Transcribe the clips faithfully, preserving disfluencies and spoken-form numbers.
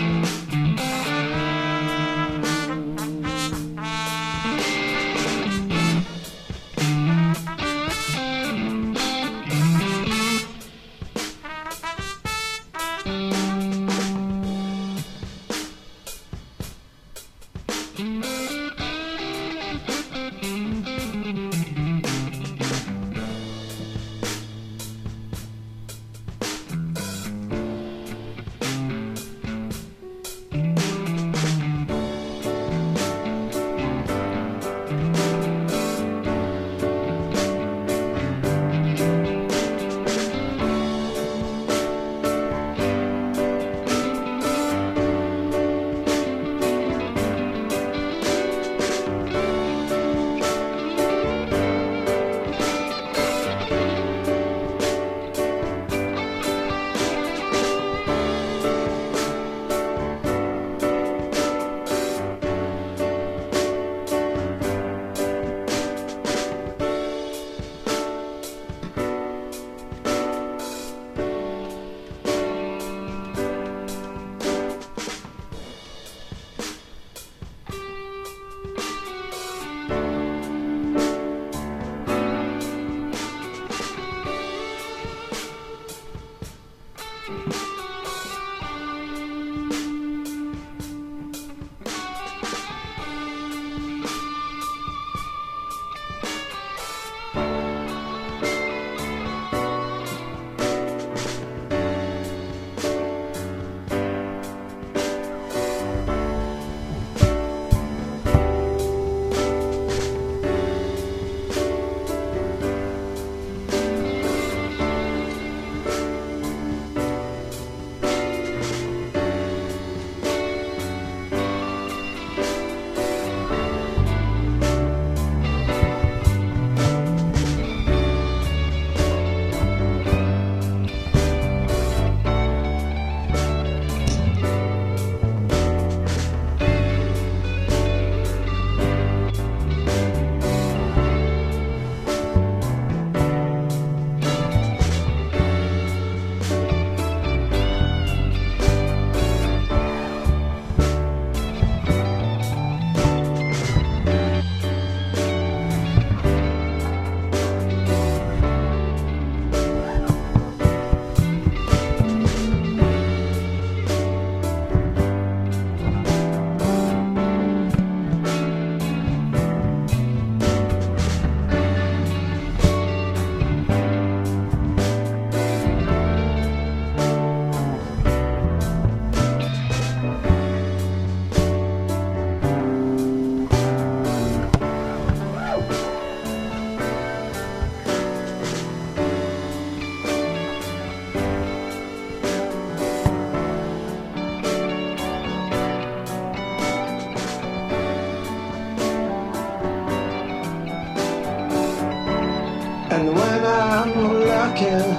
And when I'm looking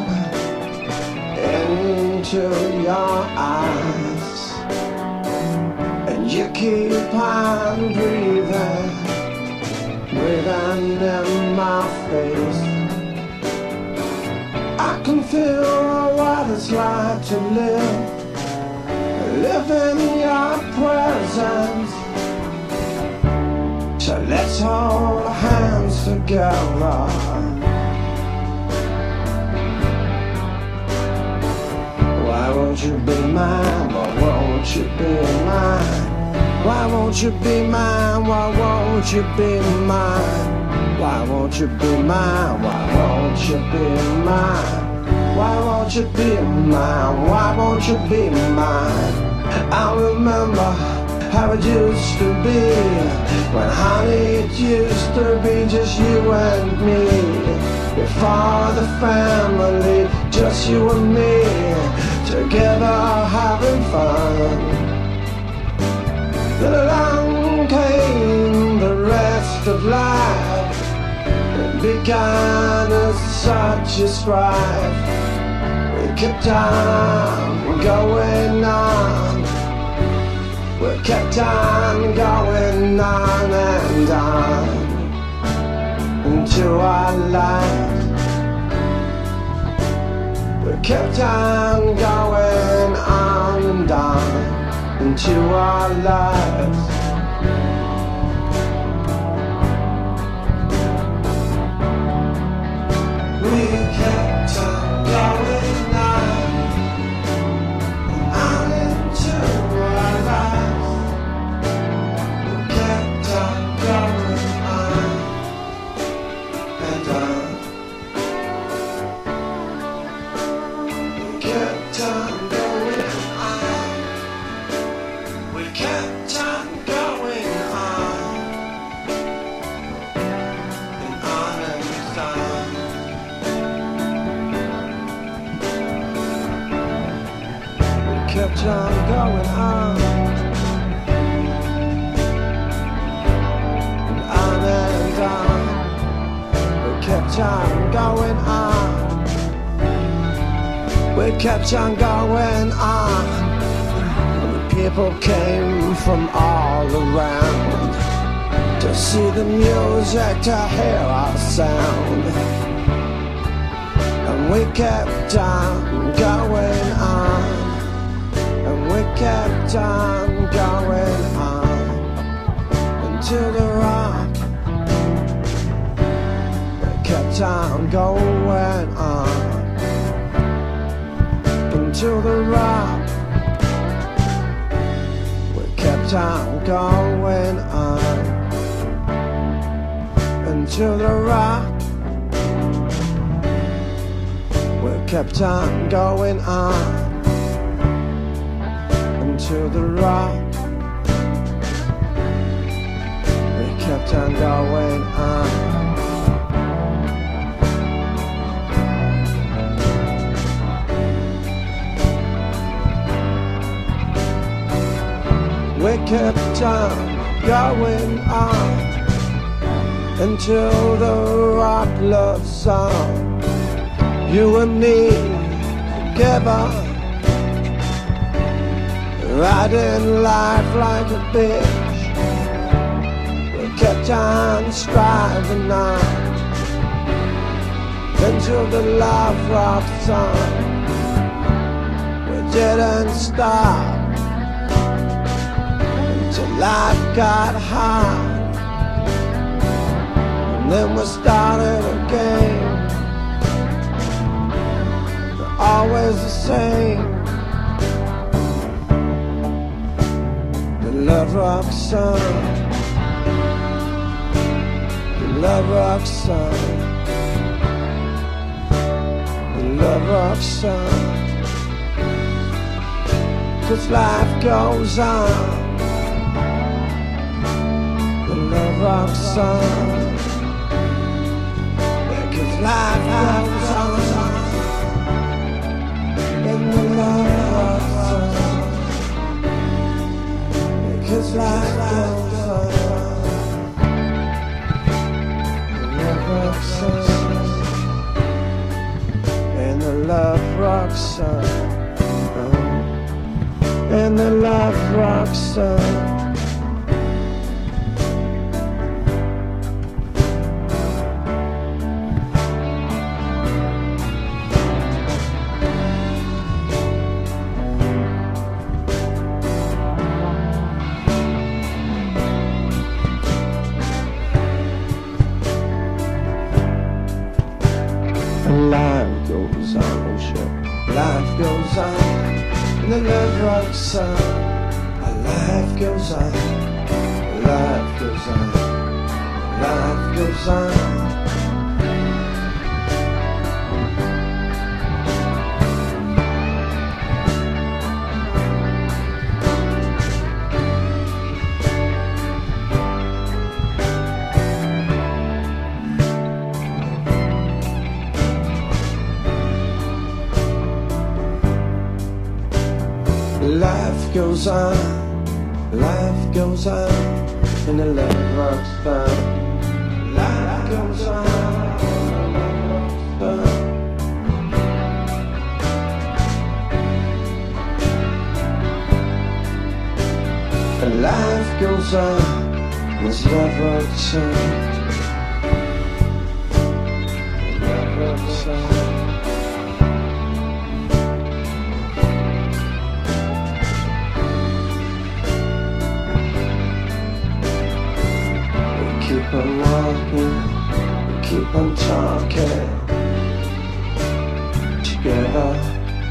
into your eyes, and you keep on breathing, breathing in my face, I can feel what it's like to live, live in your presence. So let's hold hands together. Why won't you be mine? Why won't you be mine? Why won't you be mine? Why won't you be mine? Why won't you be mine? Why won't you be mine? Why won't you be mine? Why won't you be mine? I remember how it used to be, when honey, it used to be just you and me. Before the family, just you and me, together having fun. Then along came the rest of life. It began as such a strife. We kept on going on. We kept on going on and on into our life. We kept on going on and on into our lives. We kept on going on and on into our lives. We kept on going on and on. We kept on going on. We kept on going on and on and on. Kept on going on and on and on. We kept on going on. We kept on going on. The people came from all around to see the music, to hear our sound. And we kept on going on. And we kept on going on until the rock. We kept on going on until the rock. We kept on going on until the rock. We kept on going on to the rock. We kept on going on. We kept on going on until the rock love song. You and me together, riding life like a bitch. We kept on striving on until the love rock song. We didn't stop until life got hard, and then we started again. They're always the same. Love rock song, the love rock song, the love rock song. 'Cause life goes on, the love rock song. Yeah, 'cause life goes on, in the love rock song. Cause life goes on, the love rock song, and the love rock song, and the love rock song. Life goes on, sure. Life goes on, and the love rock song. Life goes on, life goes on, life goes on. Life goes on, life goes on, and the love rock's fun. Life goes on, the love rock's fun. And life goes on, this love rock's on. Love rock's on. on walking, we keep on talking together.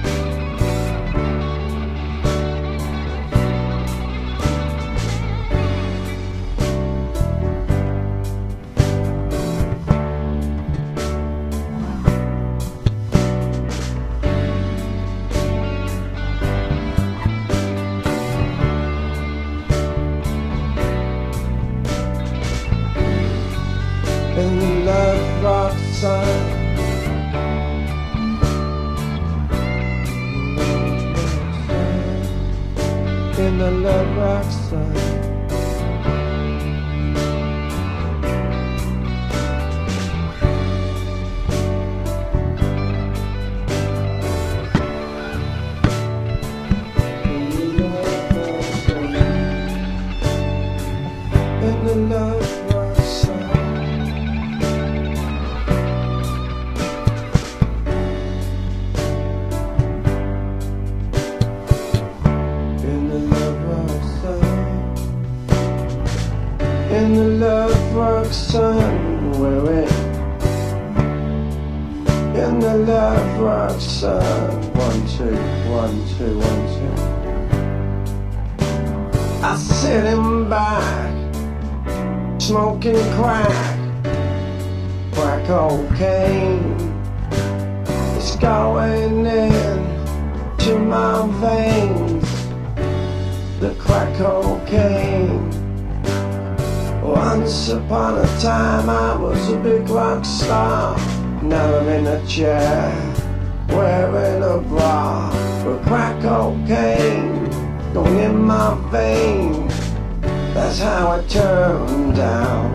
In the love rock sun, in the love rock sun, in the love rock sun. In the love rock sun, we're in. In the love rock sun, one, two, one, two, one, two. I sit him back, smoking crack, crack cocaine. It's going in to my veins, the crack cocaine. Once upon a time I was a big rock star. Now I'm in a chair, wearing a bra, with crack cocaine going in my veins. That's how it turned out.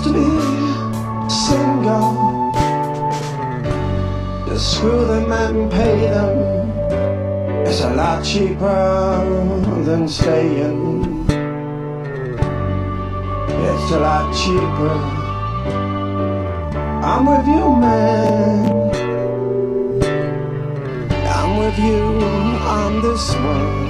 to be single. Just screw them and pay them. It's a lot cheaper than staying. It's a lot cheaper. I'm with you, man. I'm with you on this one.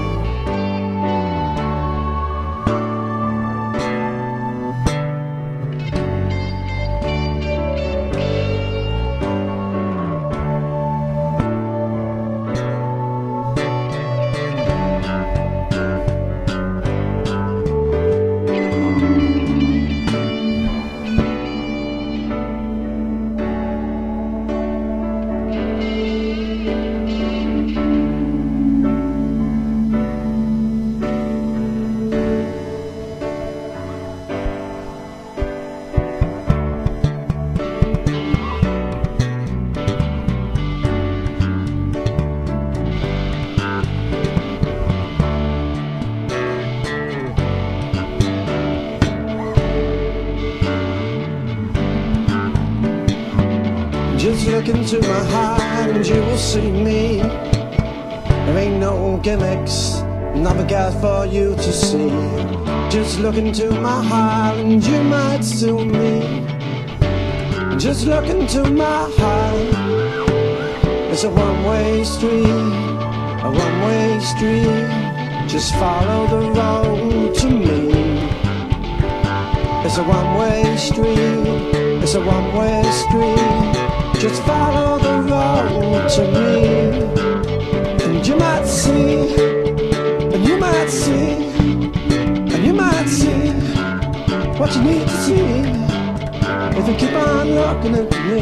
Just look into my heart and you will see me. There ain't no gimmicks, nothing got for you to see. Just look into my heart and you might sue me. Just look into my heart. It's a one-way street, a one-way street. Just follow the road to me. It's a one-way street, it's a one-way street. Just follow the road to me. And you might see, and you might see, and you might see what you need to see if you keep on looking at me.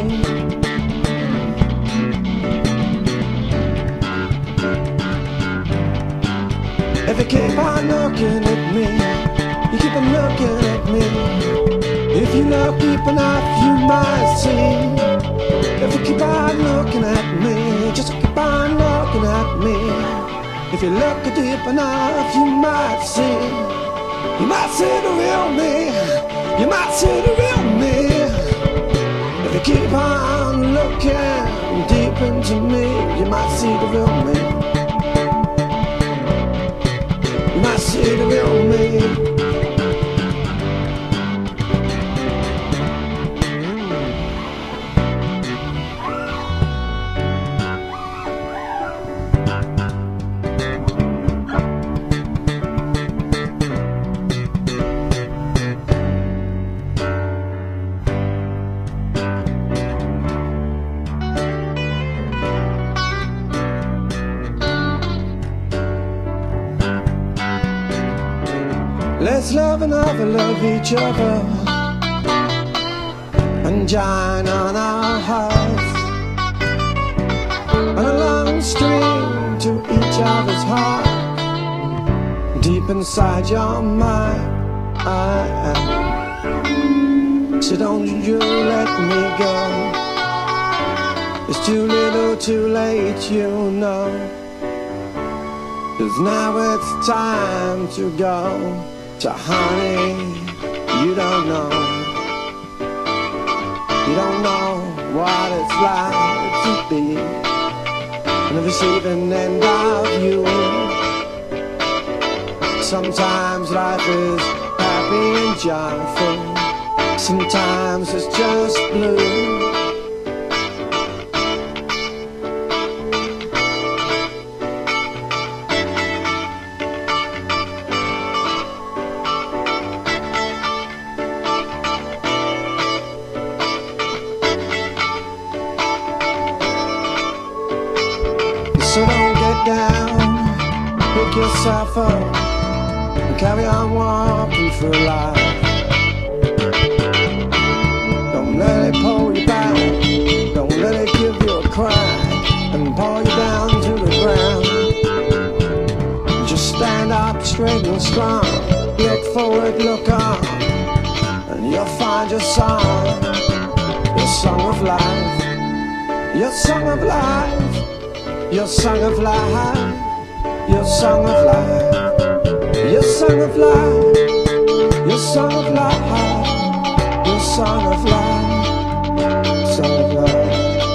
If you keep on looking at me, you keep on looking at me. If you look deep enough, you might see. If you keep on looking at me, just keep on looking at me. If you look deep enough, you might see. You might see the real me. You might see the real me. If you keep on looking deep into me, you might see the real me. You might see the real me. Let's love and never love each other and join on our hearts on a long string to each other's heart. Deep inside your mind, so don't you let me go. It's too little, too late, you know. 'Cause now it's time to go. So honey, you don't know, you don't know what it's like to be on the receiving end of you. Sometimes life is happy and joyful, sometimes it's just blue. So don't get down, pick yourself up and carry on walking through life. Don't let it pull you back, don't let it give you a crack and pull you down to the ground. Just stand up straight and strong, look forward, look on, and you'll find your song, your song of life, your song of life. Your song of life, your song of life, your song of life, your song of life, your song of life, song of life.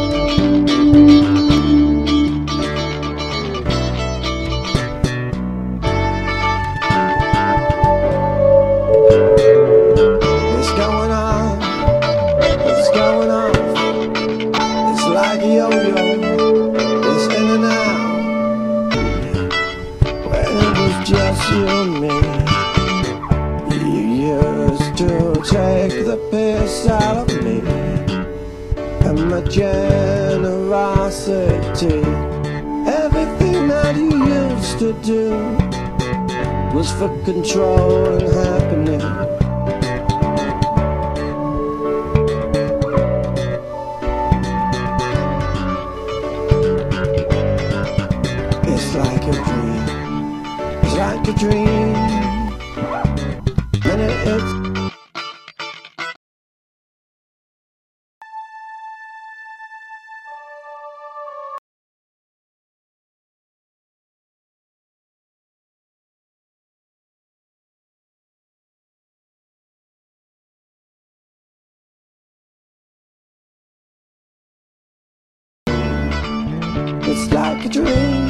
It's going on, it's going off. It's like a yo-yo, it's in and out. When it was just you and me, you used to take the piss out of me and my generosity. Everything that you used to do was for control and happiness. It's like a dream, it's like a dream, and it, it's It's like a dream,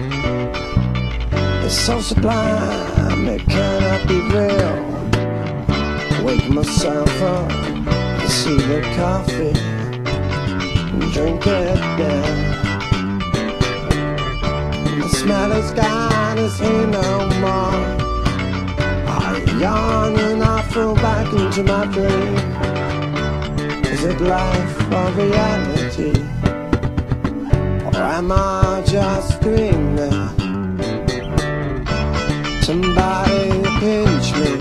it's so sublime, it cannot be real. Wake myself up to see the coffee and drink it down. The smell is gone, it's here no more. I yawn and I fall back into my dream. Is it life or reality? Or am I just dreaming? Somebody pinch me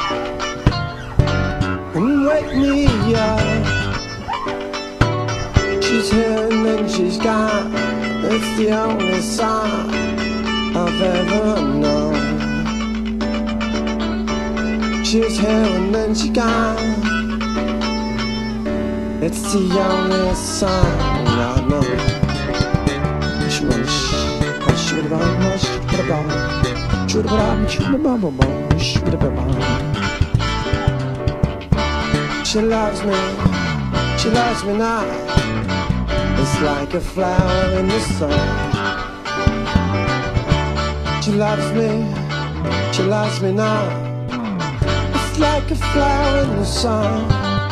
and wake me up. She's here and then she's gone. It's the only song I've ever known. She's here and then she's gone. It's the only song I know. She loves me, she loves me now. It's like a flower in the sun. She loves me, she loves me now. It's like a flower in the sun.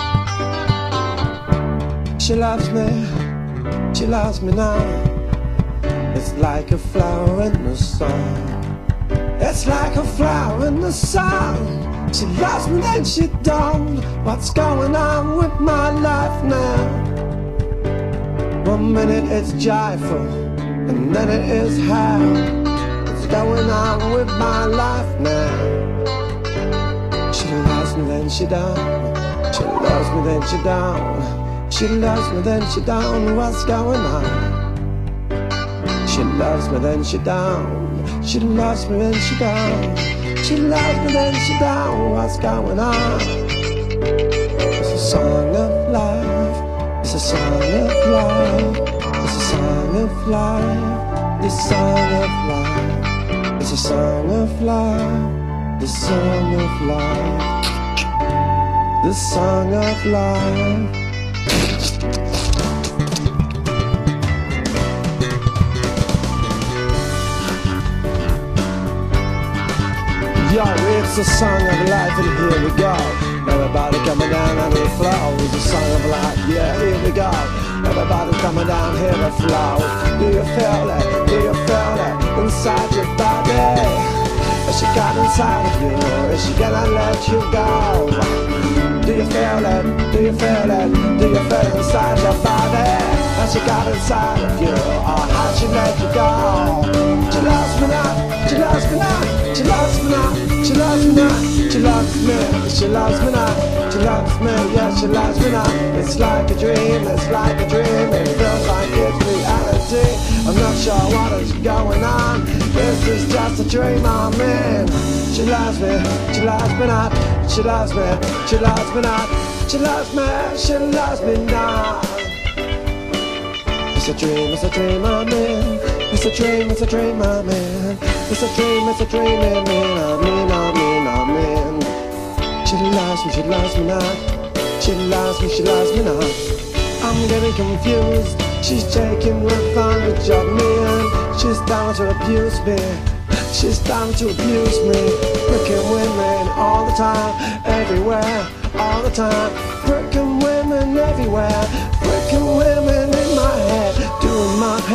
She loves me, she loves me now. It's like a flower in the sun. It's like a flower in the sun. She loves me then she don't. What's going on with my life now? One minute it's joyful and then it is hell. What's going on with my life now? She loves me then she don't. She loves me then she don't. She loves me then she don't. What's going on? She loves me then she don't. She loves me then she don't. She loves me then she don't. What's going on? It's a song of life. It's a song of life. It's a song of life. This song of life. It's a song of life. The song of life. The song of life. Yo, it's a song of life and here we go. Everybody coming down on the flow. It's a song of life, yeah, here we go. Everybody coming down here to flow. Do you feel it? Do you feel it inside your body? Is she got inside of you? Is she gonna let you go? Do you feel it? Do you feel it? Do you feel it inside your body? Has she got inside of you? Or has she let you go? She loves me now, she loves me now, she loves me now, she loves me now, she loves me, she loves me now, she loves me, yeah, she loves me now. It's like a dream, it's like a dream, it feels like it's reality. I'm not sure what is going on, this is just a dream I'm in. She loves me, she loves me not, she loves me, she loves me not, she loves me, she loves me not. It's a dream, it's a dream I'm in. It's a dream, it's a dream I'm in. It's a dream, it's a dream I'm in. I'm in, I'm in, I'm in. She loves me, she loves me not. She loves me, she loves me not. I'm getting confused. She's taking advantage of me, and she's down to abuse me. She's down to abuse me. Freaking women all the time, everywhere, all the time. Freaking women everywhere. Freaking women in my head, doing my